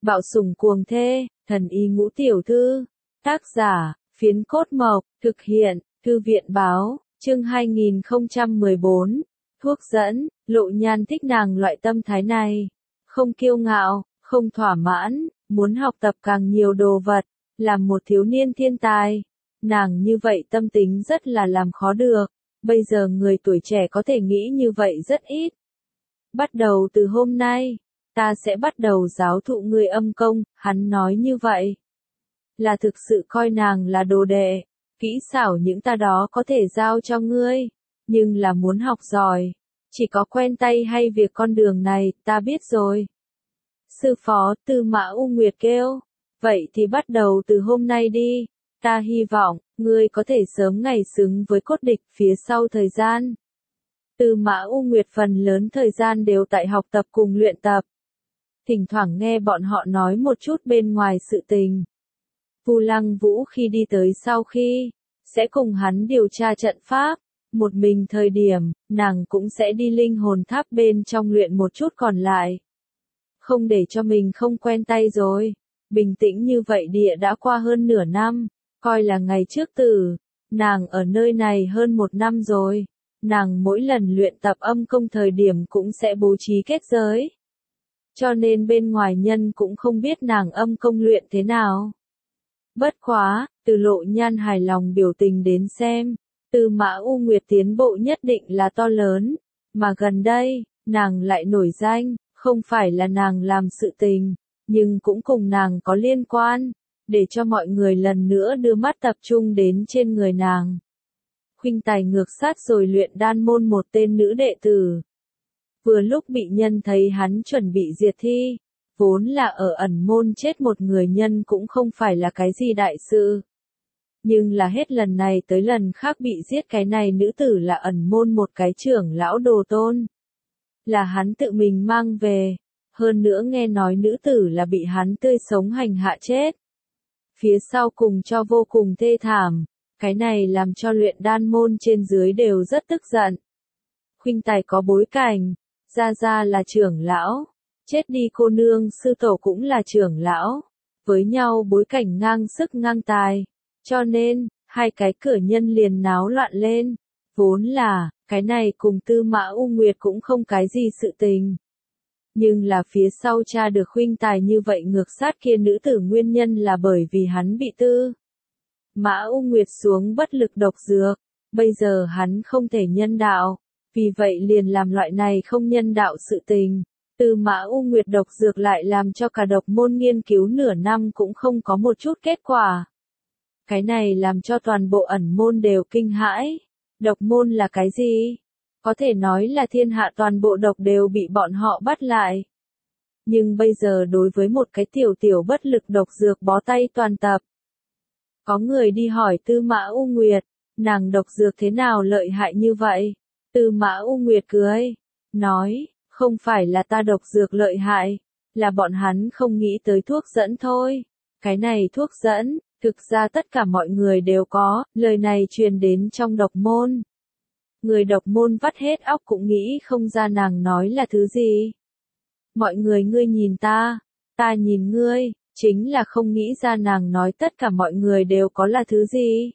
Bạo sủng cuồng thê, thần y ngũ tiểu thư. Tác giả, Phiến Cốt Mộc, thực hiện, Thư viện báo, chương 2014. Thuốc dẫn, Lộ Nhan thích nàng loại tâm thái này. Không kiêu ngạo, không thỏa mãn, muốn học tập càng nhiều đồ vật, làm một thiếu niên thiên tài. Nàng như vậy tâm tính rất là làm khó được, bây giờ người tuổi trẻ có thể nghĩ như vậy rất ít. Bắt đầu từ hôm nay, ta sẽ bắt đầu giáo thụ ngươi âm công, hắn nói như vậy. Là thực sự coi nàng là đồ đệ, kỹ xảo những ta đó có thể giao cho ngươi, nhưng là muốn học giỏi, chỉ có quen tay hay việc con đường này, ta biết rồi. Sư phó Tư Mã U Nguyệt kêu, vậy thì bắt đầu từ hôm nay đi, ta hy vọng, ngươi có thể sớm ngày xứng với cốt địch phía sau thời gian. Tư Mã U Nguyệt phần lớn thời gian đều tại học tập cùng luyện tập. Thỉnh thoảng nghe bọn họ nói một chút bên ngoài sự tình. Vu Lăng Vũ khi đi tới sau khi, sẽ cùng hắn điều tra trận pháp. Một mình thời điểm, nàng cũng sẽ đi linh hồn tháp bên trong luyện một chút còn lại. Không để cho mình không quen tay rồi. Bình tĩnh như vậy địa đã qua hơn nửa năm, coi là ngày trước tử. Nàng ở nơi này hơn một năm rồi. Nàng mỗi lần luyện tập âm công thời điểm cũng sẽ bố trí kết giới. Cho nên bên ngoài nhân cũng không biết nàng âm công luyện thế nào. Bất quá, từ Lộ Nhan hài lòng biểu tình đến xem, Tư Mã U Nguyệt tiến bộ nhất định là to lớn, mà gần đây, nàng lại nổi danh, không phải là nàng làm sự tình, nhưng cũng cùng nàng có liên quan, để cho mọi người lần nữa đưa mắt tập trung đến trên người nàng. Khuynh Tài ngược sát rồi luyện đan môn một tên nữ đệ tử. Vừa lúc bị nhân thấy hắn chuẩn bị diệt thi, vốn là ở ẩn môn chết một người nhân cũng không phải là cái gì đại sự. Nhưng là hết lần này tới lần khác bị giết cái này nữ tử là ẩn môn một cái trưởng lão đồ tôn. Là hắn tự mình mang về, hơn nữa nghe nói nữ tử là bị hắn tươi sống hành hạ chết. Phía sau cùng cho vô cùng thê thảm, cái này làm cho luyện đan môn trên dưới đều rất tức giận. Khuynh Tài có bối cảnh, gia gia là trưởng lão, chết đi cô nương sư tổ cũng là trưởng lão, với nhau bối cảnh ngang sức ngang tài, cho nên, hai cái cửa nhân liền náo loạn lên, vốn là, cái này cùng Tư Mã U Nguyệt cũng không cái gì sự tình. Nhưng là phía sau cha được Khuynh Tài như vậy ngược sát kia nữ tử nguyên nhân là bởi vì hắn bị Tư Mã U Nguyệt xuống bất lực độc dược, bây giờ hắn không thể nhân đạo, vì vậy liền làm loại này không nhân đạo sự tình. Tư Mã U Nguyệt độc dược lại làm cho cả độc môn nghiên cứu nửa năm cũng không có một chút kết quả. Cái này làm cho toàn bộ ẩn môn đều kinh hãi. Độc môn là cái gì? Có thể nói là thiên hạ toàn bộ độc đều bị bọn họ bắt lại. Nhưng bây giờ đối với một cái tiểu bất lực độc dược bó tay toàn tập. Có người đi hỏi Tư Mã U Nguyệt, nàng độc dược thế nào lợi hại như vậy? Tư Mã U Nguyệt cười, nói, không phải là ta độc dược lợi hại, là bọn hắn không nghĩ tới thuốc dẫn thôi. Cái này thuốc dẫn, thực ra tất cả mọi người đều có, lời này truyền đến trong độc môn. Người độc môn vắt hết óc cũng nghĩ không ra nàng nói là thứ gì. Mọi người ngươi nhìn ta nhìn ngươi, chính là không nghĩ ra nàng nói tất cả mọi người đều có là thứ gì.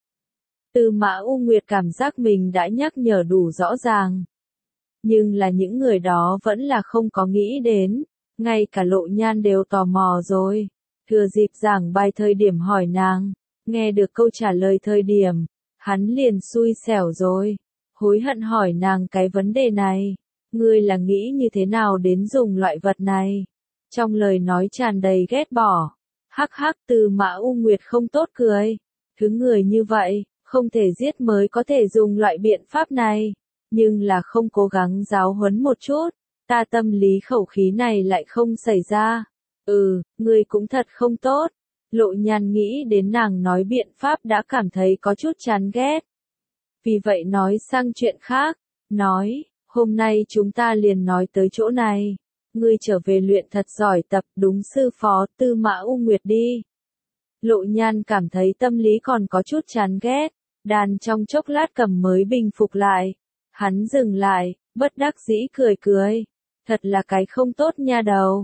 Tư Mã U Nguyệt cảm giác mình đã nhắc nhở đủ rõ ràng. Nhưng là những người đó vẫn là không có nghĩ đến, ngay cả Lộ Nhan đều tò mò rồi. Thừa dịp giảng bài thời điểm hỏi nàng, nghe được câu trả lời thời điểm, hắn liền xui xẻo rồi, hối hận hỏi nàng cái vấn đề này, ngươi là nghĩ như thế nào đến dùng loại vật này? Trong lời nói tràn đầy ghét bỏ, hắc hắc Tư Mã U Nguyệt không tốt cười, thứ người như vậy, không thể giết mới có thể dùng loại biện pháp này, nhưng là không cố gắng giáo huấn một chút, ta tâm lý khẩu khí này lại không xảy ra. Ngươi cũng thật không tốt. Lộ Nhan nghĩ đến nàng nói biện pháp đã cảm thấy có chút chán ghét. Vì vậy nói sang chuyện khác, nói, hôm nay chúng ta liền nói tới chỗ này. Ngươi trở về luyện thật giỏi tập đúng sư phó Tư Mã U Nguyệt đi. Lộ Nhan cảm thấy tâm lý còn có chút chán ghét, đàn trong chốc lát cầm mới bình phục lại. Hắn dừng lại, bất đắc dĩ cười cười. Thật là cái không tốt nha đầu.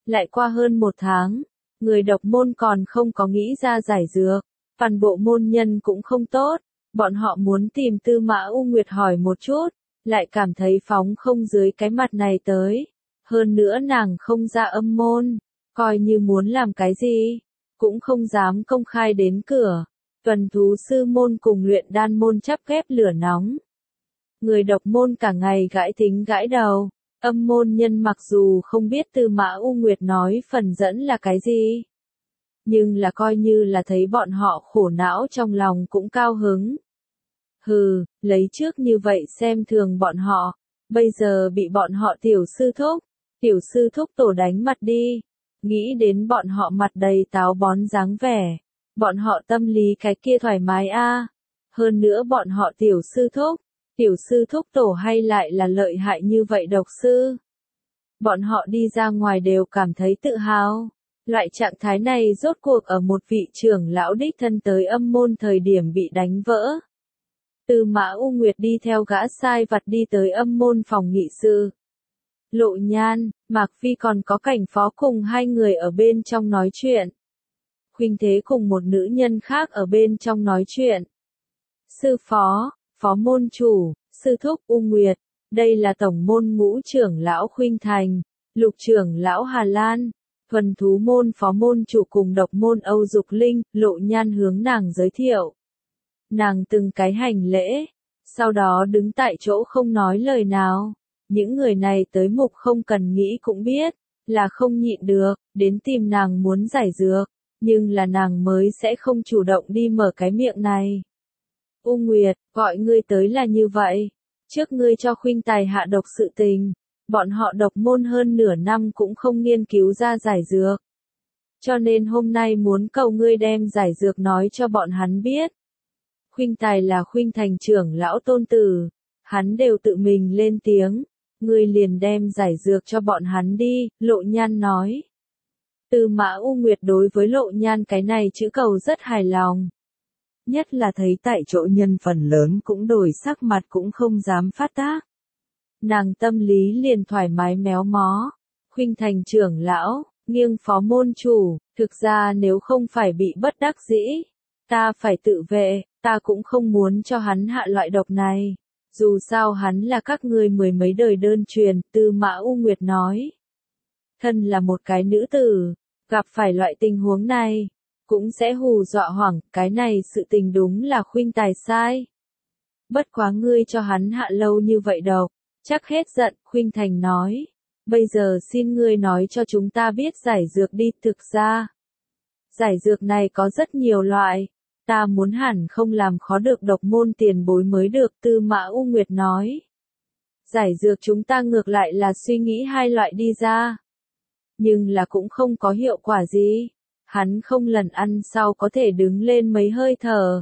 Lại qua hơn 1 tháng, người độc môn còn không có nghĩ ra giải dược, toàn bộ môn nhân cũng không tốt, bọn họ muốn tìm Tư Mã U Nguyệt hỏi một chút, lại cảm thấy phóng không dưới cái mặt này tới. Hơn nữa nàng không ra âm môn, coi như muốn làm cái gì, cũng không dám công khai đến cửa. Tuần thú sư môn cùng luyện đan môn chắp ghép lửa nóng. Người độc môn cả ngày gãi tính gãi đầu, âm môn nhân mặc dù không biết Tư Mã U Nguyệt nói phần dẫn là cái gì, nhưng là coi như là thấy bọn họ khổ não trong lòng cũng cao hứng. Hừ, lấy trước như vậy xem thường bọn họ, bây giờ bị bọn họ tiểu sư thúc tổ đánh mặt đi. Nghĩ đến bọn họ mặt đầy táo bón dáng vẻ, bọn họ tâm lý cái kia thoải mái a. Hơn nữa bọn họ tiểu sư thúc tổ hay lại là lợi hại như vậy độc sư. Bọn họ đi ra ngoài đều cảm thấy tự hào. Loại trạng thái này rốt cuộc ở một vị trưởng lão đích thân tới âm môn thời điểm bị đánh vỡ. Tư Mã U Nguyệt đi theo gã sai vặt đi tới âm môn phòng nghị sự. Lộ Nhan, Mạc Phi còn có Cảnh Phó cùng hai người ở bên trong nói chuyện. Khuynh Thế cùng một nữ nhân khác ở bên trong nói chuyện. Sư phó, phó môn chủ, sư thúc U Nguyệt, đây là tổng môn ngũ trưởng lão Khuynh Thành, lục trưởng lão Hà Lan, thuần thú môn phó môn chủ cùng độc môn Âu Dục Linh. Lộ Nhan hướng nàng giới thiệu. Nàng từng cái hành lễ, sau đó đứng tại chỗ không nói lời nào. Những người này tới mục không cần nghĩ cũng biết, là không nhịn được, đến tìm nàng muốn giải dược, nhưng là nàng mới sẽ không chủ động đi mở cái miệng này. U Nguyệt, gọi ngươi tới là như vậy, trước ngươi cho Khuynh Tài hạ độc sự tình, bọn họ độc môn hơn nửa năm cũng không nghiên cứu ra giải dược. Cho nên hôm nay muốn cầu ngươi đem giải dược nói cho bọn hắn biết. Khuynh Tài là Khuynh Thành trưởng lão tôn tử, hắn đều tự mình lên tiếng. Ngươi liền đem giải dược cho bọn hắn đi, Lộ Nhan nói. Tư Mã U Nguyệt đối với Lộ Nhan cái này chữ cầu rất hài lòng. Nhất là thấy tại chỗ nhân phần lớn cũng đổi sắc mặt cũng không dám phát tác. Nàng tâm lý liền thoải mái méo mó. Khuynh Thành trưởng lão, nghiêng phó môn chủ, thực ra nếu không phải bị bất đắc dĩ, ta phải tự vệ, ta cũng không muốn cho hắn hạ loại độc này. Dù sao hắn là các ngươi mười mấy đời đơn truyền, Tư Mã U Nguyệt nói. Thân là một cái nữ tử, gặp phải loại tình huống này, cũng sẽ hù dọa hoảng, cái này sự tình đúng là Khuynh Tài sai. Bất quá ngươi cho hắn hạ lâu như vậy độc, chắc hết giận, Khuynh Thành nói. Bây giờ xin ngươi nói cho chúng ta biết giải dược đi, thực ra. Giải dược này có rất nhiều loại. Ta muốn hẳn không làm khó được độc môn tiền bối mới được, Tư Mã U Nguyệt nói. Giải dược chúng ta ngược lại là suy nghĩ hai loại đi ra. Nhưng là cũng không có hiệu quả gì. Hắn không lần ăn sau có thể đứng lên mấy hơi thở.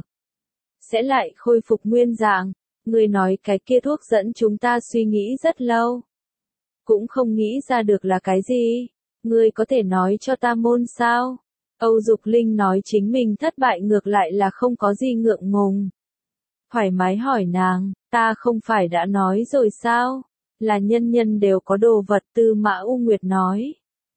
Sẽ lại khôi phục nguyên dạng. Người nói cái kia thuốc dẫn chúng ta suy nghĩ rất lâu. Cũng không nghĩ ra được là cái gì. Ngươi có thể nói cho ta môn sao? Âu Dục Linh nói chính mình thất bại ngược lại là không có gì ngượng ngùng. Thoải mái hỏi nàng, ta không phải đã nói rồi sao? Là nhân nhân đều có đồ vật, Tư Mã U Nguyệt nói.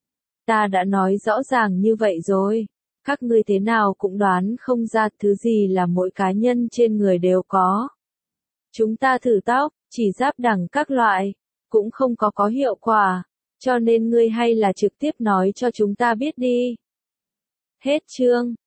Ta đã nói rõ ràng như vậy rồi. Các ngươi thế nào cũng đoán không ra thứ gì là mỗi cá nhân trên người đều có. Chúng ta thử tóc, chỉ giáp đẳng các loại, cũng không có hiệu quả. Cho nên ngươi hay là trực tiếp nói cho chúng ta biết đi. Hết chương.